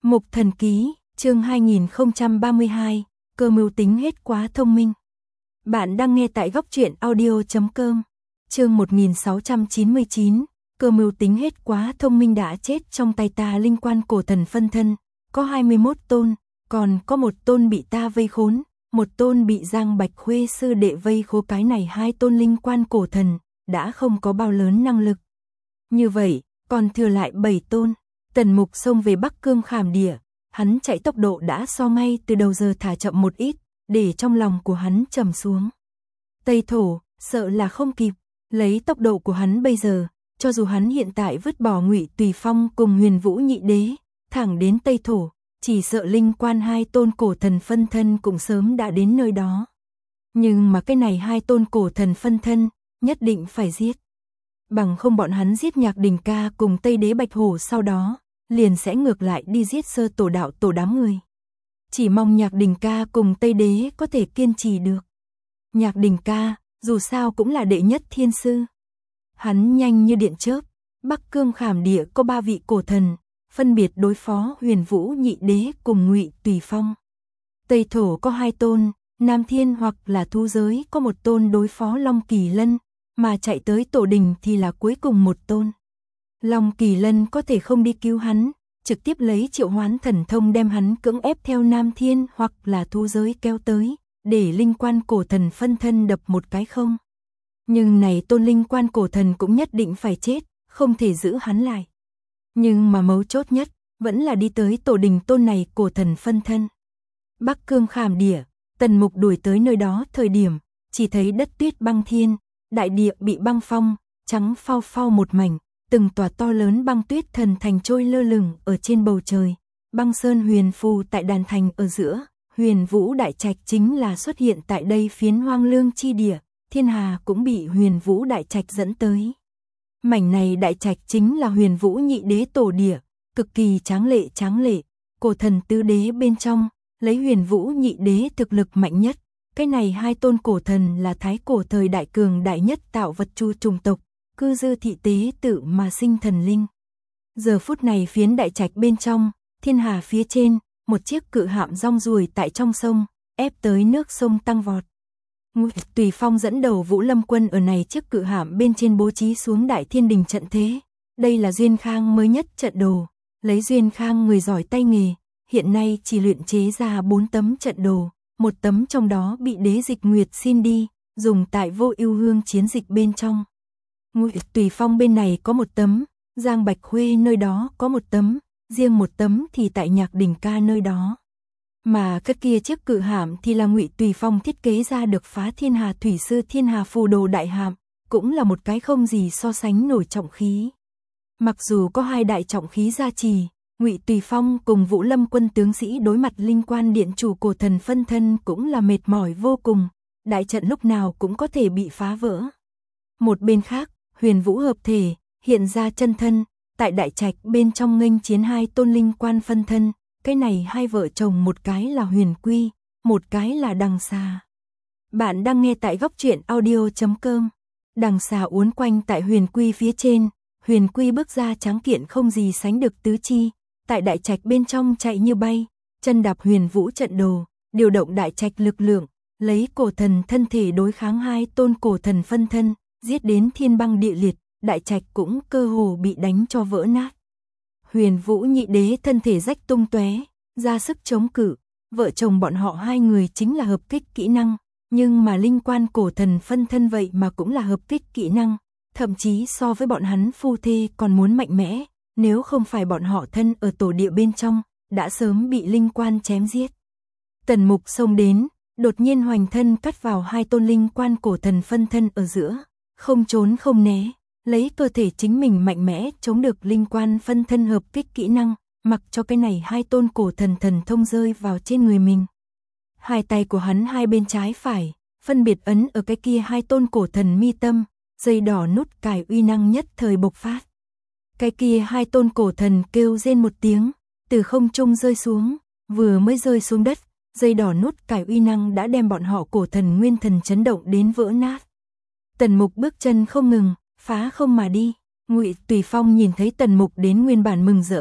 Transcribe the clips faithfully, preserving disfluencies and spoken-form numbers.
Mục Thần Ký, chương hai nghìn không trăm ba mươi hai, cơ mưu tính hết quá thông minh. Bạn đang nghe tại góc truyện audio chấm com. Chương một nghìn sáu trăm chín mươi chín, cơ mưu tính hết quá thông minh đã chết trong tay ta. Linh quan cổ thần phân thân, có hai mươi mốt tôn, còn có một tôn bị ta vây khốn, một tôn bị Giang Bạch Khuê sư đệ vây khố. Cái này hai tôn linh quan cổ thần, đã không có bao lớn năng lực. Như vậy, còn thừa lại bảy tôn. Tần Mục xông về Bắc Cương Khảm Địa, hắn chạy tốc độ đã so ngay từ đầu giờ thả chậm một ít, để trong lòng của hắn trầm xuống. Tây Thổ, sợ là không kịp, lấy tốc độ của hắn bây giờ, cho dù hắn hiện tại vứt bỏ Ngụy Tùy Phong cùng Huyền Vũ Nhị Đế, thẳng đến Tây Thổ, chỉ sợ linh quan hai tôn cổ thần phân thân cũng sớm đã đến nơi đó. Nhưng mà cái này hai tôn cổ thần phân thân, nhất định phải giết. Bằng không bọn hắn giết Nhạc Đình Ca cùng Tây Đế Bạch Hổ sau đó, liền sẽ ngược lại đi giết Sơ Tổ đạo tổ đám người. Chỉ mong Nhạc Đình Ca cùng Tây Đế có thể kiên trì được. Nhạc Đình Ca, dù sao cũng là đệ nhất thiên sư. Hắn nhanh như điện chớp, Bắc Cương Khảm Địa có ba vị cổ thần, phân biệt đối phó Huyền Vũ Nhị Đế cùng Ngụy Tùy Phong. Tây Thổ có hai tôn, Nam Thiên hoặc là Thú Giới có một tôn đối phó Long Kỳ Lân, mà chạy tới Tổ Đình thì là cuối cùng một tôn. Long Kỳ Lân có thể không đi cứu hắn, trực tiếp lấy triệu hoán thần thông đem hắn cưỡng ép theo Nam Thiên hoặc là Thú Giới kéo tới, để linh quan cổ thần phân thân đập một cái không. Nhưng này tôn linh quan cổ thần cũng nhất định phải chết, không thể giữ hắn lại. Nhưng mà mấu chốt nhất, vẫn là đi tới Tổ Đình tôn này cổ thần phân thân. Bắc Cương Khảm Địa, Tần Mục đuổi tới nơi đó thời điểm, chỉ thấy đất tuyết băng thiên, đại địa bị băng phong, trắng phau phau một mảnh, từng tòa to lớn băng tuyết thần thành trôi lơ lửng ở trên bầu trời. Băng sơn huyền phù tại đàn thành ở giữa, Huyền Vũ Đại Trạch chính là xuất hiện tại đây phiến hoang lương chi địa, thiên hà cũng bị Huyền Vũ Đại Trạch dẫn tới. Mảnh này đại trạch chính là Huyền Vũ Nhị Đế tổ địa, cực kỳ tráng lệ tráng lệ, cổ thần tứ đế bên trong, lấy Huyền Vũ Nhị Đế thực lực mạnh nhất. Cái này hai tôn cổ thần là thái cổ thời đại cường đại nhất tạo vật chu trùng tộc, cư dư thị tế tự mà sinh thần linh. Giờ phút này phiến đại trạch bên trong, thiên hà phía trên, một chiếc cự hạm rong ruổi tại trong sông, ép tới nước sông tăng vọt. Ngụy Tùy Phong dẫn đầu Vũ Lâm quân ở này chiếc cự hạm bên trên bố trí xuống Đại Thiên Đình trận thế. Đây là Duyên Khang mới nhất trận đồ, lấy Duyên Khang người giỏi tay nghề, hiện nay chỉ luyện chế ra bốn tấm trận đồ. Một tấm trong đó bị Đế Dịch Nguyệt xin đi, dùng tại Vô Ưu Hương chiến dịch bên trong. Ngụy Tùy Phong bên này có một tấm, Giang Bạch Khuê nơi đó có một tấm, riêng một tấm thì tại Nhạc Đình Ca nơi đó. Mà cái kia chiếc cự hạm thì là Ngụy Tùy Phong thiết kế ra được Phá Thiên Hà Thủy Sư Thiên Hà Phù Đồ đại hạm, cũng là một cái không gì so sánh nổi trọng khí. Mặc dù có hai đại trọng khí gia trì, Ngụy Tùy Phong cùng Vũ Lâm quân tướng sĩ đối mặt linh quan điện chủ cổ thần phân thân cũng là mệt mỏi vô cùng, đại trận lúc nào cũng có thể bị phá vỡ. Một bên khác, Huyền Vũ hợp thể, hiện ra chân thân, tại đại trạch bên trong nghênh chiến hai tôn linh quan phân thân, cái này hai vợ chồng một cái là Huyền Quy, một cái là Đằng Xà. Bạn đang nghe tại góc truyện audio chấm com. Đằng Xà uốn quanh tại Huyền Quy phía trên, Huyền Quy bước ra tráng kiện không gì sánh được tứ chi. Tại đại trạch bên trong chạy như bay, chân đạp Huyền Vũ trận đồ, điều động đại trạch lực lượng, lấy cổ thần thân thể đối kháng hai tôn cổ thần phân thân, giết đến thiên băng địa liệt, đại trạch cũng cơ hồ bị đánh cho vỡ nát. Huyền Vũ Nhị Đế thân thể rách tung tóe, ra sức chống cự, vợ chồng bọn họ hai người chính là hợp kích kỹ năng, nhưng mà linh quan cổ thần phân thân vậy mà cũng là hợp kích kỹ năng, thậm chí so với bọn hắn phu thê còn muốn mạnh mẽ. Nếu không phải bọn họ thân ở tổ địa bên trong, đã sớm bị linh quan chém giết. Tần Mục xông đến, đột nhiên hoành thân cắt vào hai tôn linh quan cổ thần phân thân ở giữa, không trốn không né, lấy cơ thể chính mình mạnh mẽ chống được linh quan phân thân hợp kích kỹ năng, mặc cho cái này hai tôn cổ thần thần thông rơi vào trên người mình. Hai tay của hắn hai bên trái phải, phân biệt ấn ở cái kia hai tôn cổ thần mi tâm, dây đỏ nút cài uy năng nhất thời bộc phát. Cái kia hai tôn cổ thần kêu rên một tiếng, từ không trung rơi xuống, vừa mới rơi xuống đất, dây đỏ nút cải uy năng đã đem bọn họ cổ thần nguyên thần chấn động đến vỡ nát. Tần Mục bước chân không ngừng, phá không mà đi. Ngụy Tùy Phong nhìn thấy Tần Mục đến nguyên bản mừng rỡ,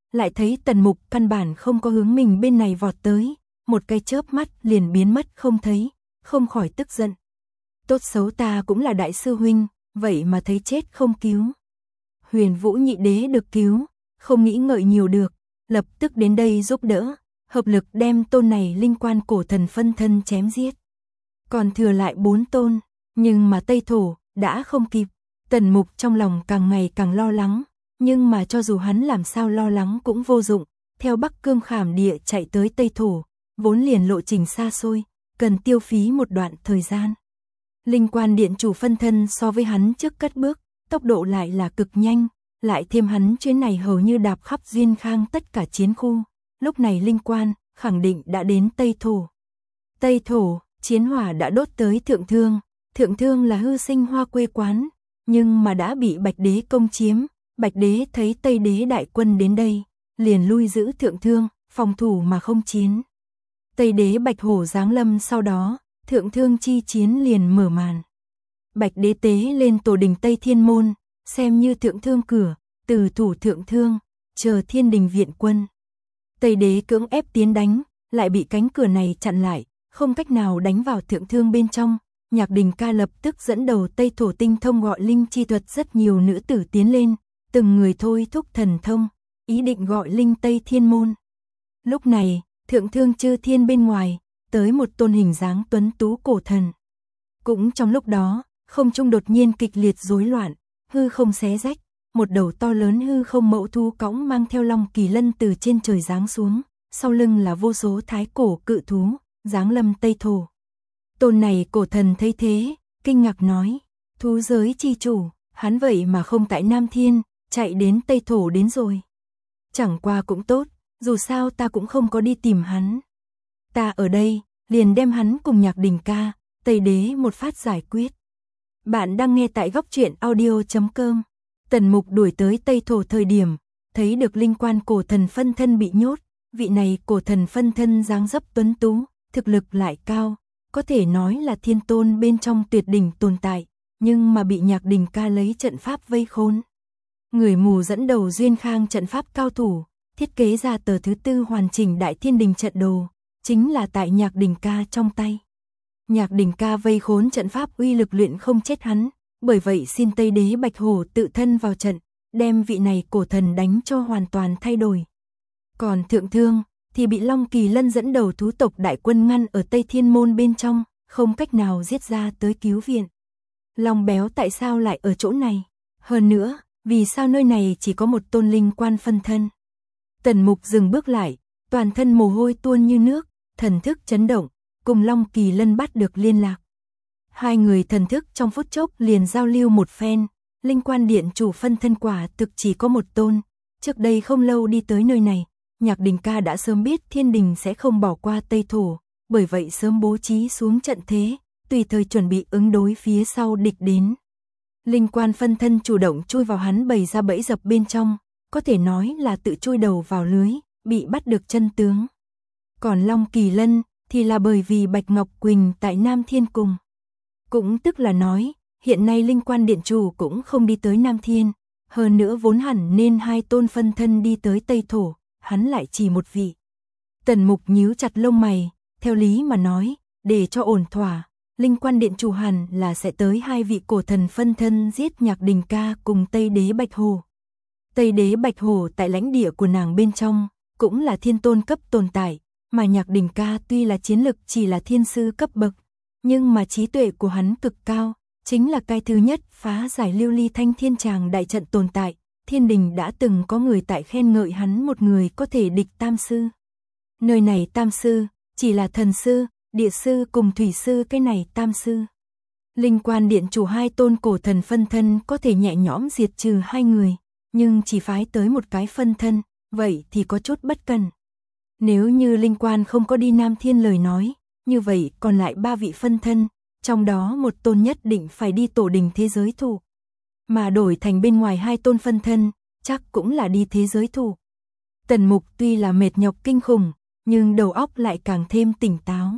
lại thấy Tần Mục căn bản không có hướng mình bên này vọt tới, một cái chớp mắt liền biến mất không thấy, không khỏi tức giận. Tốt xấu ta cũng là đại sư huynh, vậy mà thấy chết không cứu. Huyền Vũ nhị đế được cứu, không nghĩ ngợi nhiều được, lập tức đến đây giúp đỡ, hợp lực đem tôn này linh quan cổ thần phân thân chém giết. Còn thừa lại bốn tôn, nhưng mà Tây Thổ đã không kịp. Tần Mục trong lòng càng ngày càng lo lắng, nhưng mà cho dù hắn làm sao lo lắng cũng vô dụng, theo Bắc Cương Khảm Địa chạy tới Tây Thổ, vốn liền lộ trình xa xôi, cần tiêu phí một đoạn thời gian. Linh quan điện chủ phân thân so với hắn trước cất bước, tốc độ lại là cực nhanh, lại thêm hắn chuyến này hầu như đạp khắp Duyên Khang tất cả chiến khu, lúc này linh quan khẳng định đã đến Tây Thổ. Tây Thổ, chiến hỏa đã đốt tới Thượng Thương, Thượng Thương là hư sinh hoa quê quán, nhưng mà đã bị Bạch Đế công chiếm, Bạch Đế thấy Tây Đế đại quân đến đây, liền lui giữ Thượng Thương, phòng thủ mà không chiến. Tây Đế Bạch Hổ giáng lâm sau đó, Thượng Thương chi chiến liền mở màn. Bạch Đế tế lên tổ đình Tây Thiên Môn, xem như Thượng Thương cửa, từ thủ Thượng Thương, chờ Thiên Đình viện quân. Tây Đế cưỡng ép tiến đánh, lại bị cánh cửa này chặn lại, không cách nào đánh vào Thượng Thương bên trong. Nhạc Đình Ca lập tức dẫn đầu Tây Thổ tinh thông gọi linh chi thuật rất nhiều nữ tử tiến lên, từng người thôi thúc thần thông, ý định gọi linh Tây Thiên Môn. Lúc này, Thượng Thương chư thiên bên ngoài, tới một tôn hình dáng tuấn tú cổ thần. Cũng trong lúc đó, không trung đột nhiên kịch liệt rối loạn, hư không xé rách, một đầu to lớn hư không mẫu thú cõng mang theo long kỳ lân từ trên trời giáng xuống, sau lưng là vô số thái cổ cự thú, giáng lâm Tây Thổ. Tôn này cổ thần thấy thế, kinh ngạc nói, thú giới chi chủ, hắn vậy mà không tại Nam Thiên, chạy đến Tây Thổ đến rồi. Chẳng qua cũng tốt, dù sao ta cũng không có đi tìm hắn. Ta ở đây, liền đem hắn cùng Nhạc Đình Ca, Tây Đế một phát giải quyết. Bạn đang nghe tại góc truyện audio chấm com. Tần Mục đuổi tới Tây Thổ thời điểm, thấy được linh quan cổ thần phân thân bị nhốt, vị này cổ thần phân thân dáng dấp tuấn tú, thực lực lại cao, có thể nói là thiên tôn bên trong tuyệt đỉnh tồn tại, nhưng mà bị Nhạc Đình Ca lấy trận pháp vây khốn. Người mù dẫn đầu Duyên Khang trận pháp cao thủ, thiết kế ra tờ thứ tư hoàn chỉnh Đại Thiên Đình trận đồ, chính là tại Nhạc Đình Ca trong tay. Nhạc Đình Ca vây khốn trận pháp uy lực luyện không chết hắn, bởi vậy xin Tây Đế Bạch Hổ tự thân vào trận, đem vị này cổ thần đánh cho hoàn toàn thay đổi. Còn Thượng Thương thì bị Long Kỳ Lân dẫn đầu thú tộc đại quân ngăn ở Tây Thiên Môn bên trong, không cách nào giết ra tới cứu viện. Long Béo tại sao lại ở chỗ này? Hơn nữa, vì sao nơi này chỉ có một tôn linh quan phân thân? Tần Mục dừng bước lại, toàn thân mồ hôi tuôn như nước, thần thức chấn động, cùng Long Kỳ Lân bắt được liên lạc. Hai người thần thức trong phút chốc liền giao lưu một phen, linh quan điện chủ phân thân quả thực chỉ có một tôn, trước đây không lâu đi tới nơi này, Nhạc Đình Ca đã sớm biết Thiên Đình sẽ không bỏ qua Tây Thổ, bởi vậy sớm bố trí xuống trận thế, tùy thời chuẩn bị ứng đối phía sau địch đến. Linh quan phân thân chủ động chui vào hắn bày ra bẫy dập bên trong, có thể nói là tự chui đầu vào lưới, bị bắt được chân tướng. Còn Long Kỳ Lân thì là bởi vì Bạch Ngọc Quỳnh tại Nam Thiên cùng. Cũng tức là nói, hiện nay linh quan điện chủ cũng không đi tới Nam Thiên, hơn nữa vốn hẳn nên hai tôn phân thân đi tới Tây Thổ, hắn lại chỉ một vị. Tần Mục nhíu chặt lông mày, theo lý mà nói, để cho ổn thỏa, linh quan điện chủ hẳn là sẽ tới hai vị cổ thần phân thân giết Nhạc Đình Ca cùng Tây Đế Bạch Hổ. Tây Đế Bạch Hổ tại lãnh địa của nàng bên trong, cũng là thiên tôn cấp tồn tại, mà Nhạc Đình Ca tuy là chiến lực chỉ là thiên sư cấp bậc, nhưng mà trí tuệ của hắn cực cao, chính là cái thứ nhất phá giải lưu ly thanh thiên tràng đại trận tồn tại. Thiên Đình đã từng có người tại khen ngợi hắn một người có thể địch tam sư. Nơi này tam sư, chỉ là thần sư, địa sư cùng thủy sư cái này tam sư. Linh quan điện chủ hai tôn cổ thần phân thân có thể nhẹ nhõm diệt trừ hai người, nhưng chỉ phái tới một cái phân thân, vậy thì có chút bất cần. Nếu như linh quan không có đi Nam Thiên lời nói, như vậy còn lại ba vị phân thân, trong đó một tôn nhất định phải đi tổ đình thế giới thủ. Mà đổi thành bên ngoài hai tôn phân thân, chắc cũng là đi thế giới thủ. Tần Mục tuy là mệt nhọc kinh khủng, nhưng đầu óc lại càng thêm tỉnh táo.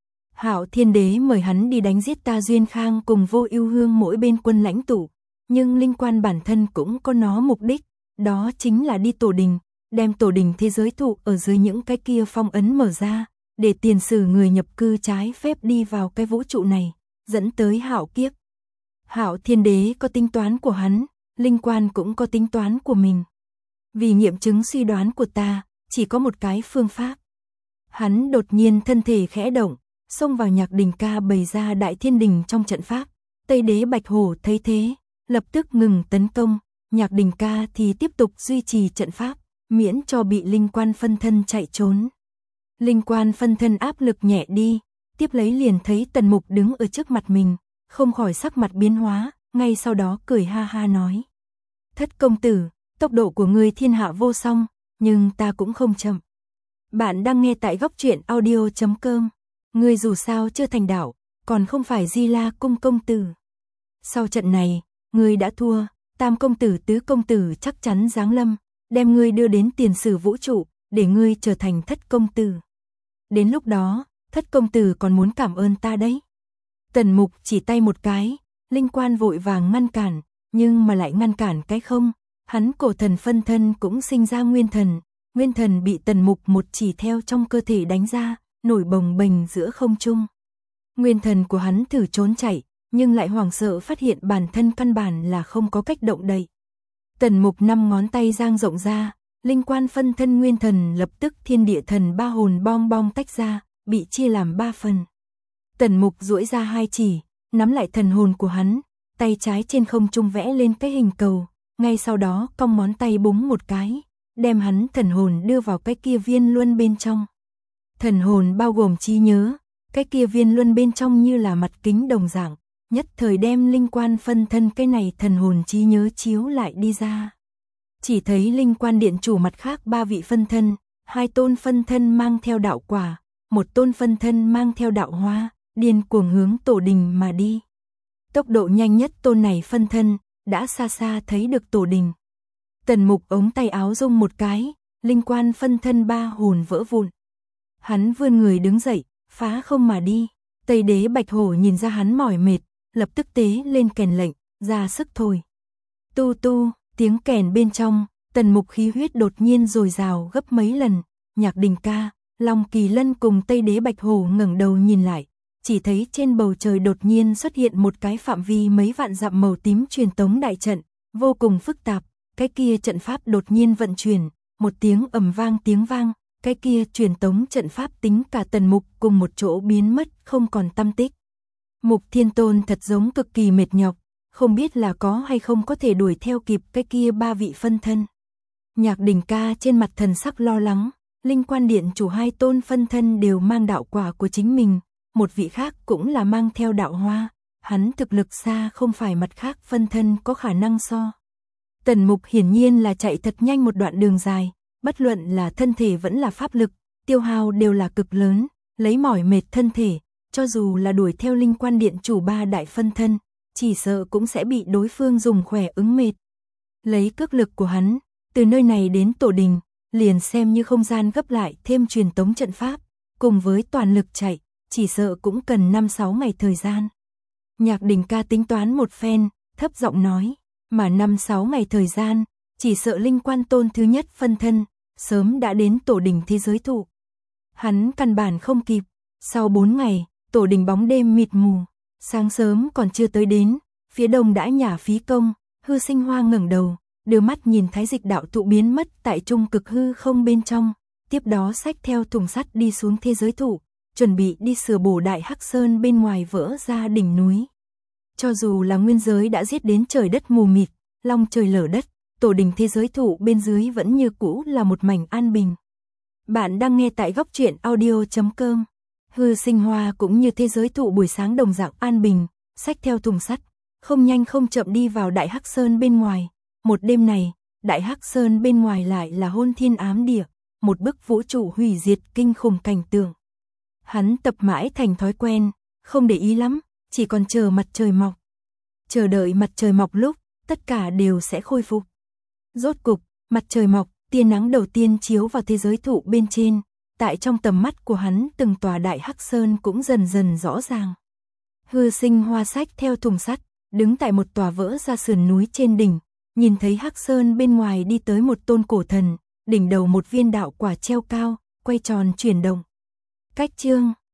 Hạo Thiên Đế mời hắn đi đánh giết ta Duyên Khang cùng Vô Ưu Hương mỗi bên quân lãnh tụ, nhưng linh quan bản thân cũng có nó mục đích, đó chính là đi tổ đình, đem tổ đình thế giới thụ ở dưới những cái kia phong ấn mở ra, để tiền sử người nhập cư trái phép đi vào cái vũ trụ này, dẫn tới hạo kiếp. Hạo Thiên Đế có tính toán của hắn, Linh Quan cũng có tính toán của mình. Vì nghiệm chứng suy đoán của ta, chỉ có một cái phương pháp. Hắn đột nhiên thân thể khẽ động, xông vào Nhạc Đình Ca bày ra Đại Thiên Đình trong trận pháp. Tây Đế Bạch Hổ thấy thế, lập tức ngừng tấn công, Nhạc Đình Ca thì tiếp tục duy trì trận pháp, miễn cho bị Linh Quan phân thân chạy trốn. Linh Quan phân thân áp lực nhẹ đi, tiếp lấy liền thấy Tần Mục đứng ở trước mặt mình, không khỏi sắc mặt biến hóa, ngay sau đó cười ha ha nói. Thất công tử, tốc độ của ngươi thiên hạ vô song, nhưng ta cũng không chậm. Bạn đang nghe tại góc truyện audio chấm com. Ngươi dù sao chưa thành đạo, còn không phải Di La cung công tử. Sau trận này, ngươi đã thua, tam công tử tứ công tử chắc chắn giáng lâm, đem ngươi đưa đến tiền sử vũ trụ, để ngươi trở thành thất công tử. Đến lúc đó, thất công tử còn muốn cảm ơn ta đấy. Tần Mục chỉ tay một cái, Linh Quan vội vàng ngăn cản, nhưng mà lại ngăn cản cái không, hắn cổ thần phân thân cũng sinh ra nguyên thần, nguyên thần bị Tần Mục một chỉ theo trong cơ thể đánh ra, nổi bồng bềnh giữa không trung. Nguyên thần của hắn thử trốn chạy, nhưng lại hoảng sợ phát hiện bản thân căn bản là không có cách động đậy. Tần Mục năm ngón tay dang rộng ra, Linh Quan phân thân nguyên thần lập tức thiên địa thần ba hồn bong bong tách ra, bị chia làm ba phần. Tần Mục duỗi ra hai chỉ, nắm lại thần hồn của hắn, tay trái trên không trung vẽ lên cái hình cầu, ngay sau đó cong ngón tay búng một cái, đem hắn thần hồn đưa vào cái kia viên luân bên trong. Thần hồn bao gồm trí nhớ, cái kia viên luân bên trong như là mặt kính đồng dạng, nhất thời đem Linh Quan phân thân cái này thần hồn trí nhớ chiếu lại đi ra. Chỉ thấy Linh Quan điện chủ mặt khác ba vị phân thân, hai tôn phân thân mang theo đạo quả, một tôn phân thân mang theo đạo hoa, điên cuồng hướng tổ đình mà đi. Tốc độ nhanh nhất tôn này phân thân, đã xa xa thấy được tổ đình. Tần Mục ống tay áo rung một cái, Linh Quan phân thân ba hồn vỡ vụn. Hắn vươn người đứng dậy, phá không mà đi. Tây Đế Bạch Hổ nhìn ra hắn mỏi mệt, lập tức tế lên kèn lệnh, ra sức thổi. Tu tu, tiếng kèn bên trong, Tần Mục khí huyết đột nhiên dồi dào gấp mấy lần. Nhạc Đình Ca, Long Kỳ Lân cùng Tây Đế Bạch Hổ ngẩng đầu nhìn lại, chỉ thấy trên bầu trời đột nhiên xuất hiện một cái phạm vi mấy vạn dặm màu tím truyền tống đại trận, vô cùng phức tạp. Cái kia trận pháp đột nhiên vận chuyển, một tiếng ầm vang tiếng vang, cái kia truyền tống trận pháp tính cả Tần Mục cùng một chỗ biến mất không còn tăm tích. Mục Thiên Tôn thật giống cực kỳ mệt nhọc, không biết là có hay không có thể đuổi theo kịp cái kia ba vị phân thân. Nhạc Đình Ca trên mặt thần sắc lo lắng, Linh Quan điện chủ hai tôn phân thân đều mang đạo quả của chính mình, một vị khác cũng là mang theo đạo hoa, hắn thực lực xa không phải mặt khác phân thân có khả năng so. Tần Mục hiển nhiên là chạy thật nhanh một đoạn đường dài, bất luận là thân thể vẫn là pháp lực, tiêu hao đều là cực lớn, lấy mỏi mệt thân thể, cho dù là đuổi theo Linh Quan điện chủ ba đại phân thân, chỉ sợ cũng sẽ bị đối phương dùng khỏe ứng mệt. Lấy cước lực của hắn, từ nơi này đến tổ đình, liền xem như không gian gấp lại thêm truyền tống trận pháp, cùng với toàn lực chạy, chỉ sợ cũng cần năm sáu ngày thời gian. Nhạc Đình Ca tính toán một phen, thấp giọng nói, mà năm sáu ngày thời gian, chỉ sợ Linh Quan tôn thứ nhất phân thân, sớm đã đến tổ đình thế giới thụ. Hắn căn bản không kịp, sau bốn ngày, tổ đình bóng đêm mịt mù, sáng sớm còn chưa tới đến, phía đông đã nhả phí công, Hư Sinh Hoa ngẩng đầu, đưa mắt nhìn Thái Dịch đạo thụ biến mất tại trung cực hư không bên trong, tiếp đó xách theo thùng sắt đi xuống thế giới thụ, chuẩn bị đi sửa bổ Đại Hắc Sơn bên ngoài vỡ ra đỉnh núi. Cho dù là nguyên giới đã giết đến trời đất mù mịt, long trời lở đất, tổ đình thế giới thụ bên dưới vẫn như cũ là một mảnh an bình. Bạn đang nghe tại góc truyện audio chấm com. Hư Sinh Hoa cũng như thế giới thụ buổi sáng đồng dạng an bình, xách theo thùng sắt, không nhanh không chậm đi vào Đại Hắc Sơn bên ngoài. Một đêm này, Đại Hắc Sơn bên ngoài lại là hôn thiên ám địa, một bức vũ trụ hủy diệt kinh khủng cảnh tượng. Hắn tập mãi thành thói quen, không để ý lắm, chỉ còn chờ mặt trời mọc. Chờ đợi mặt trời mọc lúc, tất cả đều sẽ khôi phục. Rốt cục, mặt trời mọc, tia nắng đầu tiên chiếu vào thế giới thụ bên trên, tại trong tầm mắt của hắn từng tòa Đại Hắc Sơn cũng dần dần rõ ràng. Hư Sinh Hoa xách theo thùng sắt, đứng tại một tòa vỡ ra sườn núi trên đỉnh, nhìn thấy Hắc Sơn bên ngoài đi tới một tôn cổ thần, đỉnh đầu một viên đạo quả treo cao, quay tròn chuyển động. Cách chương